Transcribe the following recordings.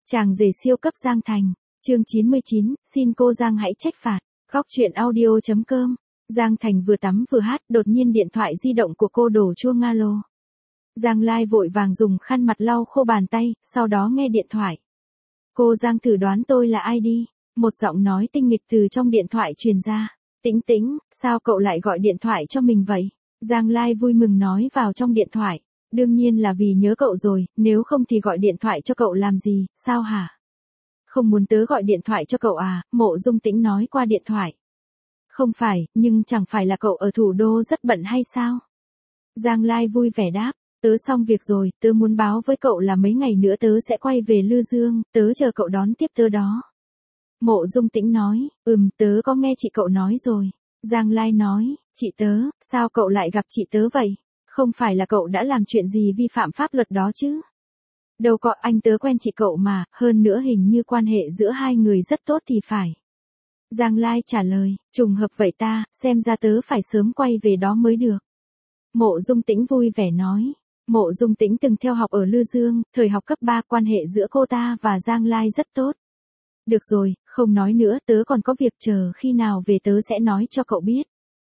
Chàng rể siêu cấp Giang Thành, chương 99, xin cô Giang hãy trách phạt. Góc truyện audio.com. Giang Thành vừa tắm vừa hát, đột nhiên điện thoại di động của cô đổ chuông alo. Giang Lai vội vàng dùng khăn mặt lau khô bàn tay, sau đó nghe điện thoại. Cô Giang thử đoán tôi là ai đi, một giọng nói tinh nghịch từ trong điện thoại truyền ra. Tĩnh Tĩnh, sao cậu lại gọi điện thoại cho mình vậy? Giang Lai vui mừng nói vào trong điện thoại. Đương nhiên là vì nhớ cậu rồi, nếu không thì gọi điện thoại cho cậu làm gì, sao hả? Không muốn tớ gọi điện thoại cho cậu à, Mộ Dung Tĩnh nói qua điện thoại. Không phải, nhưng chẳng phải là cậu ở thủ đô rất bận hay sao? Giang Lai vui vẻ đáp, tớ xong việc rồi, tớ muốn báo với cậu là mấy ngày nữa tớ sẽ quay về Lư Dương, tớ chờ cậu đón tiếp tớ đó. Mộ Dung Tĩnh nói, tớ có nghe chị cậu nói rồi. Giang Lai nói, chị tớ, sao cậu lại gặp chị tớ vậy? Không phải là cậu đã làm chuyện gì vi phạm pháp luật đó chứ? Đâu có, anh tớ quen chị cậu mà, hơn nữa hình như quan hệ giữa hai người rất tốt thì phải. Giang Lai trả lời, trùng hợp vậy ta, xem ra tớ phải sớm quay về đó mới được. Mộ Dung Tĩnh vui vẻ nói. Mộ Dung Tĩnh từng theo học ở Lư Dương, thời học cấp 3 quan hệ giữa cô ta và Giang Lai rất tốt. Được rồi, không nói nữa, tớ còn có việc, chờ khi nào về tớ sẽ nói cho cậu biết.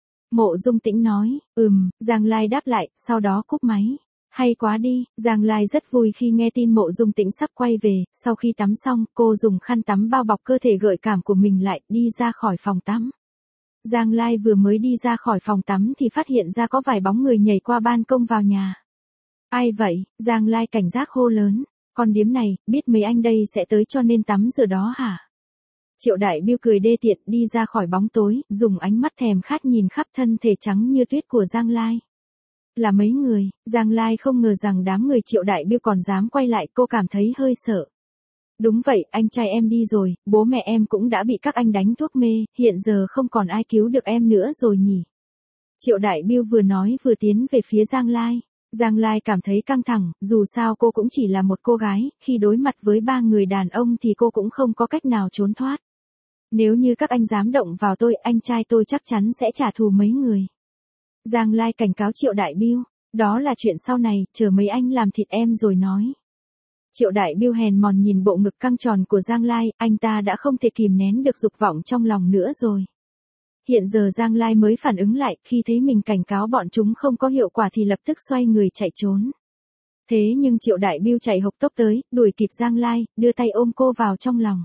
Mộ Dung Tĩnh nói, Giang Lai đáp lại, sau đó cúp máy. Hay quá đi, Giang Lai rất vui khi nghe tin Mộ Dung Tĩnh sắp quay về, sau khi tắm xong, cô dùng khăn tắm bao bọc cơ thể gợi cảm của mình lại, đi ra khỏi phòng tắm. Giang Lai vừa mới đi ra khỏi phòng tắm thì phát hiện ra có vài bóng người nhảy qua ban công vào nhà. Ai vậy? Giang Lai cảnh giác hô lớn, con điếm này, biết mấy anh đây sẽ tới cho nên tắm giờ đó hả? Triệu Đại Biêu cười đê tiện đi ra khỏi bóng tối, dùng ánh mắt thèm khát nhìn khắp thân thể trắng như tuyết của Giang Lai. Là mấy người, Giang Lai không ngờ rằng đám người Triệu Đại Biêu còn dám quay lại, cô cảm thấy hơi sợ. Đúng vậy, anh trai em đi rồi, bố mẹ em cũng đã bị các anh đánh thuốc mê, hiện giờ không còn ai cứu được em nữa rồi nhỉ. Triệu Đại Biêu vừa nói vừa tiến về phía Giang Lai. Giang Lai cảm thấy căng thẳng, dù sao cô cũng chỉ là một cô gái, khi đối mặt với ba người đàn ông thì cô cũng không có cách nào trốn thoát. Nếu như các anh dám động vào tôi, anh trai tôi chắc chắn sẽ trả thù mấy người. Giang Lai cảnh cáo Triệu Đại Biêu, đó là chuyện sau này, chờ mấy anh làm thịt em rồi nói. Triệu Đại Biêu hèn mòn nhìn bộ ngực căng tròn của Giang Lai, anh ta đã không thể kìm nén được dục vọng trong lòng nữa rồi. Hiện giờ Giang Lai mới phản ứng lại, khi thấy mình cảnh cáo bọn chúng không có hiệu quả thì lập tức xoay người chạy trốn. Thế nhưng Triệu Đại Biêu chạy hộc tốc tới, đuổi kịp Giang Lai, đưa tay ôm cô vào trong lòng.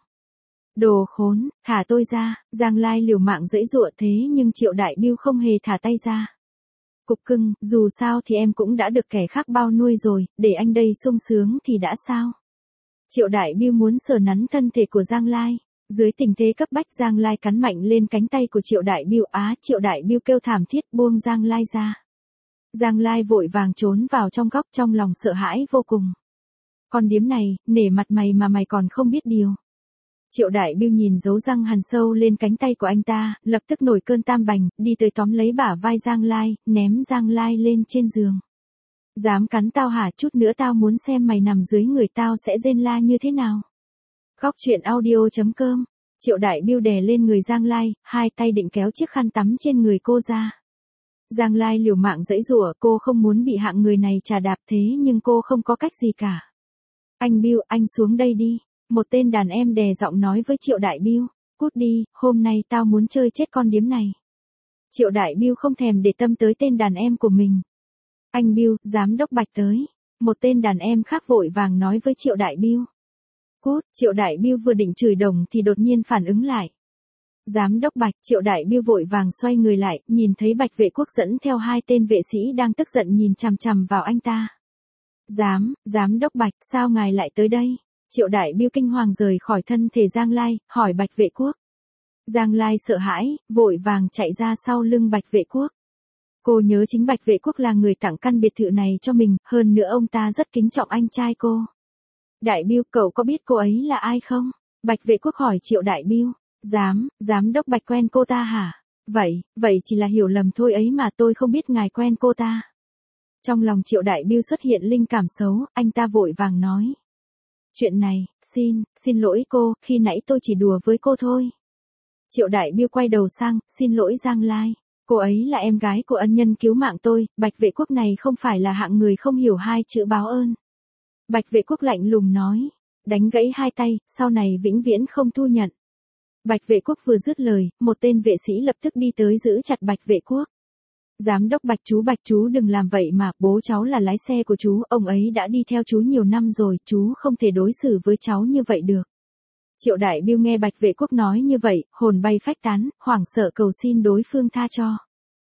Đồ khốn, thả tôi ra, Giang Lai liều mạng giãy giụa thế nhưng Triệu Đại Biêu không hề thả tay ra. Cục cưng, dù sao thì em cũng đã được kẻ khác bao nuôi rồi, để anh đây sung sướng thì đã sao? Triệu Đại Biêu muốn sờ nắn thân thể của Giang Lai. Dưới tình thế cấp bách Giang Lai cắn mạnh lên cánh tay của Triệu Đại Biêu, Triệu Đại Biêu kêu thảm thiết buông Giang Lai ra. Giang Lai vội vàng trốn vào trong góc trong lòng sợ hãi vô cùng. Con điếm này, nể mặt mày mà mày còn không biết điều. Triệu Đại Biêu nhìn dấu răng hằn sâu lên cánh tay của anh ta, lập tức nổi cơn tam bành, đi tới tóm lấy bả vai Giang Lai, ném Giang Lai lên trên giường. Dám cắn tao hả, chút nữa tao muốn xem mày nằm dưới người tao sẽ rên la như thế nào. Góc truyện audio.com. Triệu Đại Biêu đè lên người Giang Lai, hai tay định kéo chiếc khăn tắm trên người cô ra. Giang Lai liều mạng giãy giụa, cô không muốn bị hạng người này chà đạp thế nhưng cô không có cách gì cả. Anh Biêu, anh xuống đây đi. Một tên đàn em đè giọng nói với Triệu Đại Biêu, cút đi, hôm nay tao muốn chơi chết con điếm này. Triệu Đại Biêu không thèm để tâm tới tên đàn em của mình. Anh Biêu, giám đốc Bạch tới. Một tên đàn em khác vội vàng nói với Triệu Đại Biêu. Cút, Triệu Đại Biêu vừa định chửi đồng thì đột nhiên phản ứng lại. Giám đốc Bạch, Triệu Đại Biêu vội vàng xoay người lại, nhìn thấy Bạch Vệ Quốc dẫn theo hai tên vệ sĩ đang tức giận nhìn chằm chằm vào anh ta. Giám đốc Bạch, sao ngài lại tới đây? Triệu Đại Biêu kinh hoàng rời khỏi thân thể Giang Lai, hỏi Bạch Vệ Quốc. Giang Lai sợ hãi, vội vàng chạy ra sau lưng Bạch Vệ Quốc. Cô nhớ chính Bạch Vệ Quốc là người tặng căn biệt thự này cho mình, hơn nữa ông ta rất kính trọng anh trai cô. Đại Biêu, cậu có biết cô ấy là ai không? Bạch Vệ Quốc hỏi Triệu Đại Biêu. Giám đốc Bạch quen cô ta hả? Vậy chỉ là hiểu lầm thôi ấy mà, tôi không biết ngài quen cô ta. Trong lòng Triệu Đại Biêu xuất hiện linh cảm xấu, anh ta vội vàng nói. Chuyện này, xin lỗi cô, khi nãy tôi chỉ đùa với cô thôi. Triệu Đại Biêu quay đầu sang, xin lỗi Giang Lai. Cô ấy là em gái của ân nhân cứu mạng tôi, Bạch Vệ Quốc này không phải là hạng người không hiểu hai chữ báo ơn. Bạch Vệ Quốc lạnh lùng nói. đánh gãy hai tay, sau này vĩnh viễn không thu nhận. Bạch Vệ Quốc vừa dứt lời, một tên vệ sĩ lập tức đi tới giữ chặt Bạch Vệ Quốc. Giám đốc Bạch chú đừng làm vậy mà, bố cháu là lái xe của chú, ông ấy đã đi theo chú nhiều năm rồi, chú không thể đối xử với cháu như vậy được. Triệu Đại Bưu nghe Bạch Vệ Quốc nói như vậy, hồn bay phách tán, hoảng sợ cầu xin đối phương tha cho.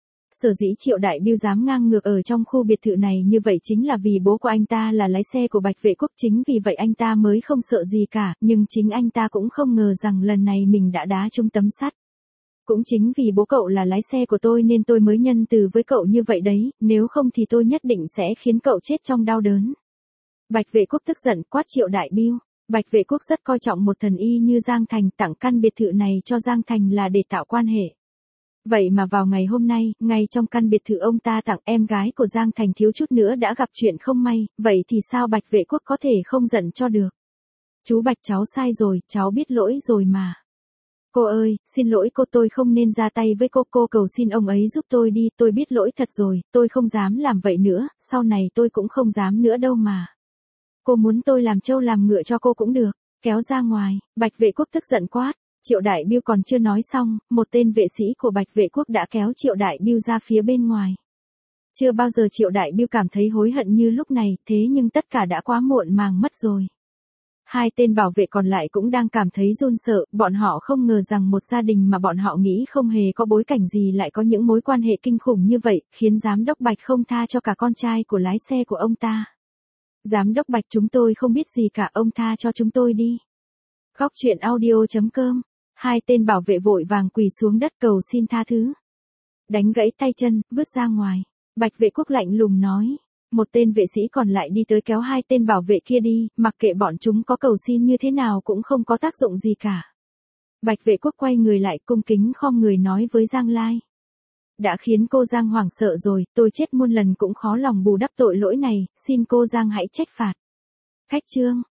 Sở dĩ Triệu Đại Bưu dám ngang ngược ở trong khu biệt thự này như vậy chính là vì bố của anh ta là lái xe của Bạch Vệ Quốc, chính vì vậy anh ta mới không sợ gì cả, nhưng chính anh ta cũng không ngờ rằng lần này mình đã đá trúng tấm sắt. Cũng chính vì bố cậu là lái xe của tôi nên tôi mới nhân từ với cậu như vậy đấy, nếu không thì tôi nhất định sẽ khiến cậu chết trong đau đớn. Bạch Vệ Quốc tức giận quát Triệu Đại Bưu. Bạch Vệ Quốc rất coi trọng một thần y như Giang Thành, tặng căn biệt thự này cho Giang Thành là để tạo quan hệ. Vậy mà vào ngày hôm nay, ngay trong căn biệt thự ông ta tặng, em gái của Giang Thành thiếu chút nữa đã gặp chuyện không may, vậy thì sao Bạch Vệ Quốc có thể không giận cho được. Chú Bạch cháu sai rồi, cháu biết lỗi rồi mà. Cô ơi, xin lỗi cô, tôi không nên ra tay với cô cầu xin ông ấy giúp tôi đi, tôi biết lỗi thật rồi, tôi không dám làm vậy nữa, sau này tôi cũng không dám nữa đâu mà. Cô muốn tôi làm trâu làm ngựa cho cô cũng được, kéo ra ngoài. Bạch Vệ Quốc tức giận quát. Triệu Đại Bưu còn chưa nói xong, một tên vệ sĩ của Bạch Vệ Quốc đã kéo Triệu Đại Bưu ra phía bên ngoài. Chưa bao giờ Triệu Đại Bưu cảm thấy hối hận như lúc này, thế nhưng tất cả đã quá muộn màng mất rồi. Hai tên bảo vệ còn lại cũng đang cảm thấy run sợ, bọn họ không ngờ rằng một gia đình mà bọn họ nghĩ không hề có bối cảnh gì lại có những mối quan hệ kinh khủng như vậy, khiến giám đốc Bạch không tha cho cả con trai của lái xe của ông ta. Giám đốc Bạch, chúng tôi không biết gì cả, ông tha cho chúng tôi đi. Góc truyện audio.com. Hai tên bảo vệ vội vàng quỳ xuống đất cầu xin tha thứ. Đánh gãy tay chân, vứt ra ngoài. Bạch Vệ Quốc lạnh lùng nói. Một tên vệ sĩ còn lại đi tới kéo hai tên bảo vệ kia đi, mặc kệ bọn chúng có cầu xin như thế nào cũng không có tác dụng gì cả. Bạch Vệ Quốc quay người lại cung kính khom người nói với Giang Lai. Đã khiến cô Giang hoảng sợ rồi, tôi chết muôn lần cũng khó lòng bù đắp tội lỗi này, xin cô Giang hãy trách phạt. Khách chương.